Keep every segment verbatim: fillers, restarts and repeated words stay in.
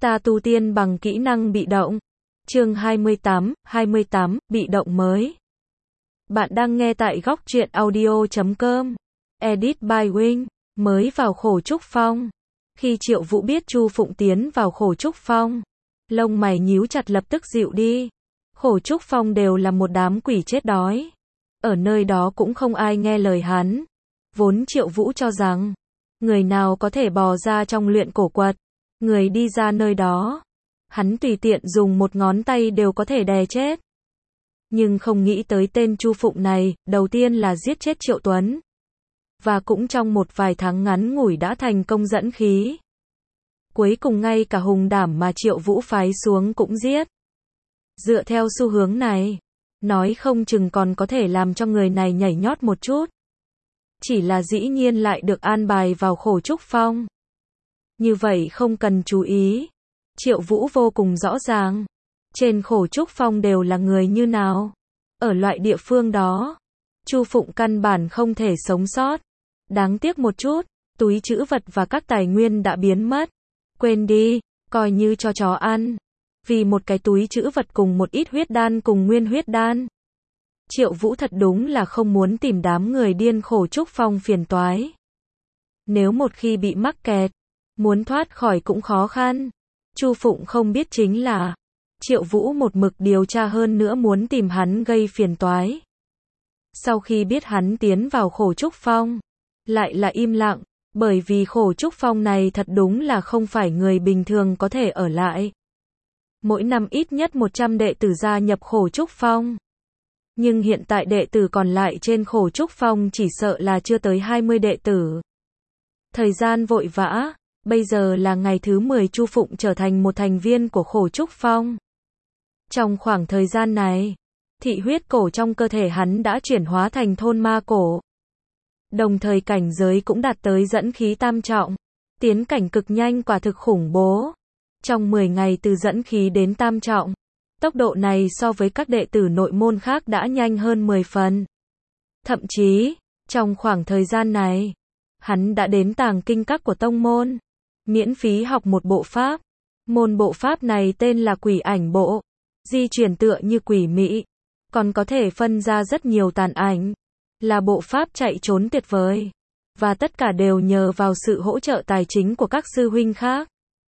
Ta tu tiên bằng kỹ năng bị động. Chương hai mươi tám, hai mươi tám, bị động mới. Bạn đang nghe tại góc truyện audio chấm com. Edit by Wing. Mới vào Khổ Trúc Phong. Khi Triệu Vũ biết Chu Phụng tiến vào Khổ Trúc Phong, lông mày nhíu chặt lập tức dịu đi. Khổ Trúc Phong đều là một đám quỷ chết đói. Ở nơi đó cũng không ai nghe lời hắn. Vốn Triệu Vũ cho rằng, người nào có thể bò ra trong luyện cổ quật, người đi ra nơi đó, hắn tùy tiện dùng một ngón tay đều có thể đè chết. Nhưng không nghĩ tới tên Chu Phụng này, đầu tiên là giết chết Triệu Tuấn. Và cũng trong một vài tháng ngắn ngủi đã thành công dẫn khí. Cuối cùng ngay cả hùng đảm mà Triệu Vũ phái xuống cũng giết. Dựa theo xu hướng này, nói không chừng còn có thể làm cho người này nhảy nhót một chút. Chỉ là dĩ nhiên lại được an bài vào Khổ Trúc Phong. Như vậy không cần chú ý. Triệu Vũ vô cùng rõ ràng. Trên Khổ Trúc Phong đều là người như nào. Ở loại địa phương đó, Chu Phụng căn bản không thể sống sót. Đáng tiếc một chút, túi trữ vật và các tài nguyên đã biến mất. Quên đi, coi như cho chó ăn. Vì một cái túi trữ vật cùng một ít huyết đan cùng nguyên huyết đan. Triệu Vũ thật đúng là không muốn tìm đám người điên Khổ Trúc Phong phiền toái. Nếu một khi bị mắc kẹt, muốn thoát khỏi cũng khó khăn. Chu Phụng không biết chính là, Triệu Vũ một mực điều tra hơn nữa muốn tìm hắn gây phiền toái. Sau khi biết hắn tiến vào Khổ Trúc Phong, lại là im lặng, bởi vì Khổ Trúc Phong này thật đúng là không phải người bình thường có thể ở lại. Mỗi năm ít nhất một trăm đệ tử gia nhập Khổ Trúc Phong. Nhưng hiện tại đệ tử còn lại trên Khổ Trúc Phong chỉ sợ là chưa tới hai mươi đệ tử. Thời gian vội vã, bây giờ là ngày thứ mười Chu Phụng trở thành một thành viên của Khổ Trúc Phong. Trong khoảng thời gian này, thị huyết cổ trong cơ thể hắn đã chuyển hóa thành thôn ma cổ. Đồng thời cảnh giới cũng đạt tới dẫn khí tam trọng. Tiến cảnh cực nhanh quả thực khủng bố. Trong mười ngày từ dẫn khí đến tam trọng, tốc độ này so với các đệ tử nội môn khác đã nhanh hơn mười phần. Thậm chí, trong khoảng thời gian này, hắn đã đến tàng kinh các của tông môn, miễn phí học một bộ pháp. Môn bộ pháp này tên là Quỷ Ảnh Bộ, di chuyển tựa như quỷ mị, còn có thể phân ra rất nhiều tàn ảnh, là bộ pháp chạy trốn tuyệt vời. Và tất cả đều nhờ vào sự hỗ trợ tài chính của các sư huynh khác.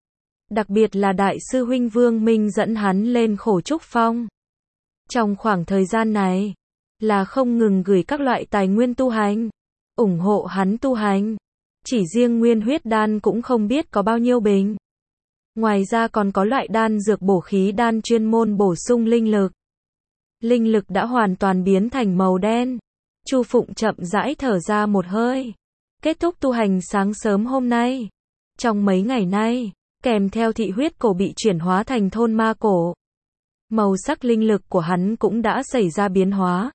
Đặc biệt là đại sư huynh Vương Minh dẫn hắn lên Khổ Trúc Phong. Trong khoảng thời gian này, là không ngừng gửi các loại tài nguyên tu hành, ủng hộ hắn tu hành. Chỉ riêng nguyên huyết đan cũng không biết có bao nhiêu bình. Ngoài ra còn có loại đan dược bổ khí đan chuyên môn bổ sung linh lực. Linh lực đã hoàn toàn biến thành màu đen. Chu Phụng chậm rãi thở ra một hơi. Kết thúc tu hành sáng sớm hôm nay. Trong mấy ngày nay, kèm theo thị huyết cổ bị chuyển hóa thành thôn ma cổ, màu sắc linh lực của hắn cũng đã xảy ra biến hóa.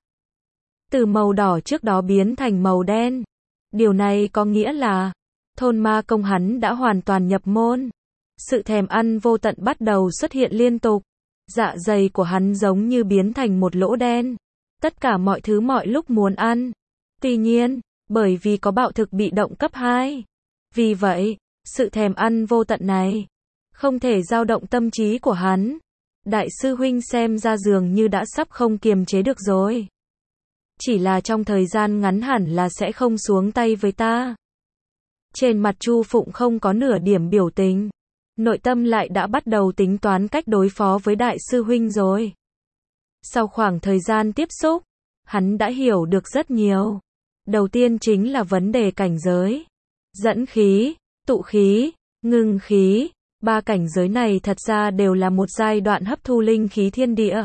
Từ màu đỏ trước đó biến thành màu đen. Điều này có nghĩa là, thôn ma công hắn đã hoàn toàn nhập môn. Sự thèm ăn vô tận bắt đầu xuất hiện liên tục. Dạ dày của hắn giống như biến thành một lỗ đen. Tất cả mọi thứ mọi lúc muốn ăn. Tuy nhiên, bởi vì có bạo thực bị động cấp hai. Vì vậy, sự thèm ăn vô tận này không thể dao động tâm trí của hắn. Đại sư huynh xem ra dường như đã sắp không kiềm chế được rồi. Chỉ là trong thời gian ngắn hẳn là sẽ không xuống tay với ta. Trên mặt Chu Phụng không có nửa điểm biểu tình. Nội tâm lại đã bắt đầu tính toán cách đối phó với đại sư huynh rồi. Sau khoảng thời gian tiếp xúc, hắn đã hiểu được rất nhiều. Đầu tiên chính là vấn đề cảnh giới. Dẫn khí, tụ khí, ngưng khí. Ba cảnh giới này thật ra đều là một giai đoạn hấp thu linh khí thiên địa.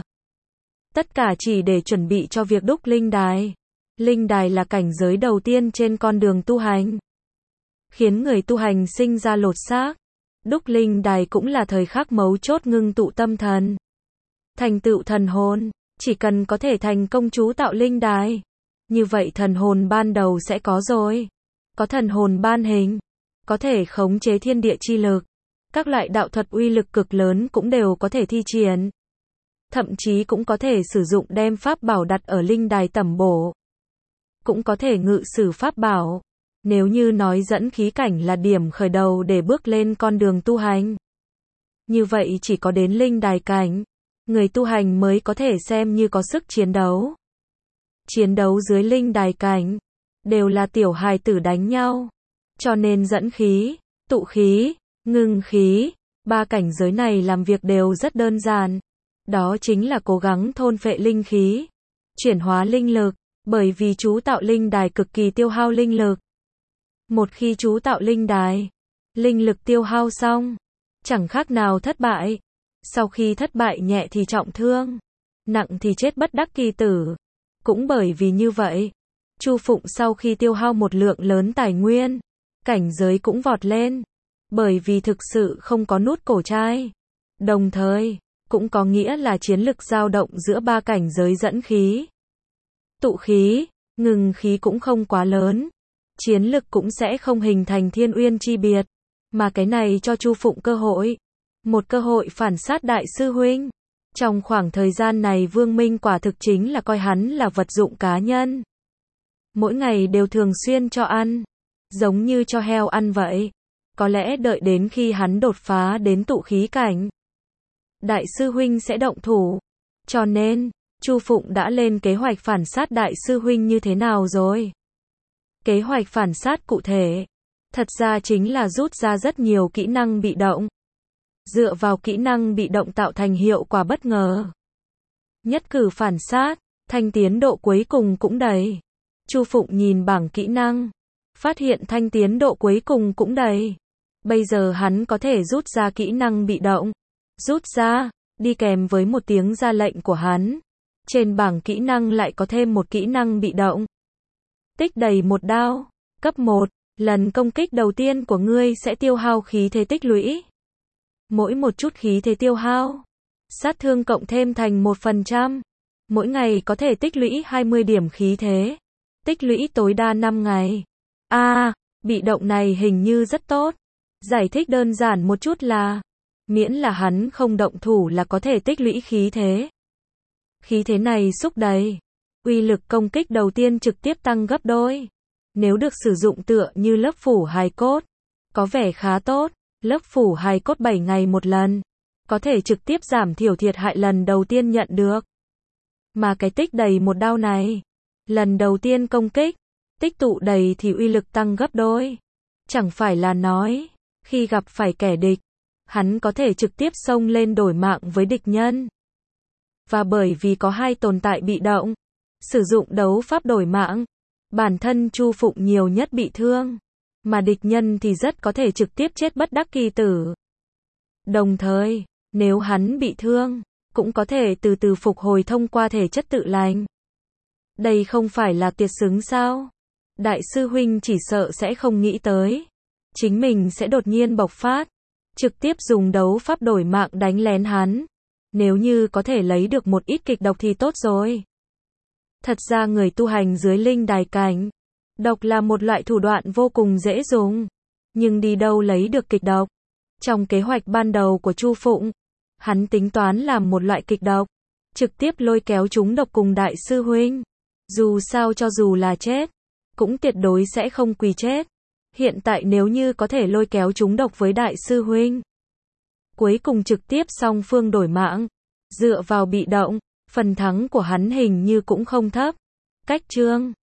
Tất cả chỉ để chuẩn bị cho việc đúc linh đài. Linh đài là cảnh giới đầu tiên trên con đường tu hành. Khiến người tu hành sinh ra lột xác. Đúc linh đài cũng là thời khắc mấu chốt ngưng tụ tâm thần. Thành tựu thần hồn, chỉ cần có thể thành công chú tạo linh đài. Như vậy thần hồn ban đầu sẽ có rồi. Có thần hồn ban hình, có thể khống chế thiên địa chi lực. Các loại đạo thuật uy lực cực lớn cũng đều có thể thi triển. Thậm chí cũng có thể sử dụng đem pháp bảo đặt ở linh đài tẩm bổ. Cũng có thể ngự sử pháp bảo. Nếu như nói dẫn khí cảnh là điểm khởi đầu để bước lên con đường tu hành, Như vậy chỉ có đến linh đài cảnh, người tu hành mới có thể xem như có sức chiến đấu. Chiến đấu dưới linh đài cảnh, đều là tiểu hài tử đánh nhau. Cho nên dẫn khí, tụ khí, ngưng khí, ba cảnh giới này làm việc đều rất đơn giản. Đó chính là cố gắng thôn phệ linh khí, chuyển hóa linh lực, bởi vì chú tạo linh đài cực kỳ tiêu hao linh lực. Một khi chú tạo linh đài, linh lực tiêu hao xong, chẳng khác nào thất bại. Sau khi thất bại nhẹ thì trọng thương, nặng thì chết bất đắc kỳ tử. Cũng bởi vì như vậy, Chu Phụng sau khi tiêu hao một lượng lớn tài nguyên, cảnh giới cũng vọt lên. Bởi vì thực sự không có nút cổ trai. Đồng thời, cũng có nghĩa là chiến lực dao động giữa ba cảnh giới dẫn khí, tụ khí, ngừng khí cũng không quá lớn. Chiến lực cũng sẽ không hình thành thiên uyên chi biệt. Mà cái này cho Chu Phụng cơ hội. Một cơ hội phản sát đại sư huynh. Trong khoảng thời gian này Vương Minh quả thực chính là coi hắn là vật dụng cá nhân. Mỗi ngày đều thường xuyên cho ăn. Giống như cho heo ăn vậy. Có lẽ đợi đến khi hắn đột phá đến tụ khí cảnh, đại sư huynh sẽ động thủ. Cho nên, Chu Phụng đã lên kế hoạch phản sát đại sư huynh như thế nào rồi? Kế hoạch phản sát cụ thể, thật ra chính là rút ra rất nhiều kỹ năng bị động. Dựa vào kỹ năng bị động tạo thành hiệu quả bất ngờ. Nhất cử phản sát, thanh tiến độ cuối cùng cũng đầy. Chu Phụng nhìn bảng kỹ năng, phát hiện thanh tiến độ cuối cùng cũng đầy. Bây giờ hắn có thể rút ra kỹ năng bị động. Rút ra, đi kèm với một tiếng ra lệnh của hắn. Trên bảng kỹ năng lại có thêm một kỹ năng bị động. Tích đầy một đao. Cấp một, lần công kích đầu tiên của ngươi sẽ tiêu hao khí thế tích lũy. Mỗi một chút khí thế tiêu hao, sát thương cộng thêm thành một phần trăm. Mỗi ngày có thể tích lũy hai mươi điểm khí thế. Tích lũy tối đa năm ngày. A, à, bị động này hình như rất tốt. Giải thích đơn giản một chút là, miễn là hắn không động thủ là có thể tích lũy khí thế. Khí thế này xúc đầy, uy lực công kích đầu tiên trực tiếp tăng gấp đôi. Nếu được sử dụng tựa như lớp phủ hài cốt, có vẻ khá tốt. Lớp phủ hài cốt bảy ngày một lần, có thể trực tiếp giảm thiểu thiệt hại lần đầu tiên nhận được. Mà cái tích đầy một đao này, lần đầu tiên công kích, tích tụ đầy thì uy lực tăng gấp đôi. Chẳng phải là nói, khi gặp phải kẻ địch, hắn có thể trực tiếp xông lên đổi mạng với địch nhân. Và bởi vì có hai tồn tại bị động, sử dụng đấu pháp đổi mạng, bản thân Chu Phụng nhiều nhất bị thương, mà địch nhân thì rất có thể trực tiếp chết bất đắc kỳ tử. Đồng thời, nếu hắn bị thương, cũng có thể từ từ phục hồi thông qua thể chất tự lành. Đây không phải là tuyệt xứng sao? Đại sư huynh chỉ sợ sẽ không nghĩ tới. Chính mình sẽ đột nhiên bộc phát, trực tiếp dùng đấu pháp đổi mạng đánh lén hắn. Nếu như có thể lấy được một ít kịch độc thì tốt rồi. Thật ra người tu hành dưới linh đài cảnh, độc là một loại thủ đoạn vô cùng dễ dùng. Nhưng đi đâu lấy được kịch độc? Trong kế hoạch ban đầu của Chu Phụng, hắn tính toán làm một loại kịch độc, trực tiếp lôi kéo chúng độc cùng đại sư huynh. Dù sao cho dù là chết, cũng tuyệt đối sẽ không quỳ chết. Hiện tại nếu như có thể lôi kéo chúng độc với đại sư huynh, cuối cùng trực tiếp song phương đổi mạng, dựa vào bị động, phần thắng của hắn hình như cũng không thấp. Cách chương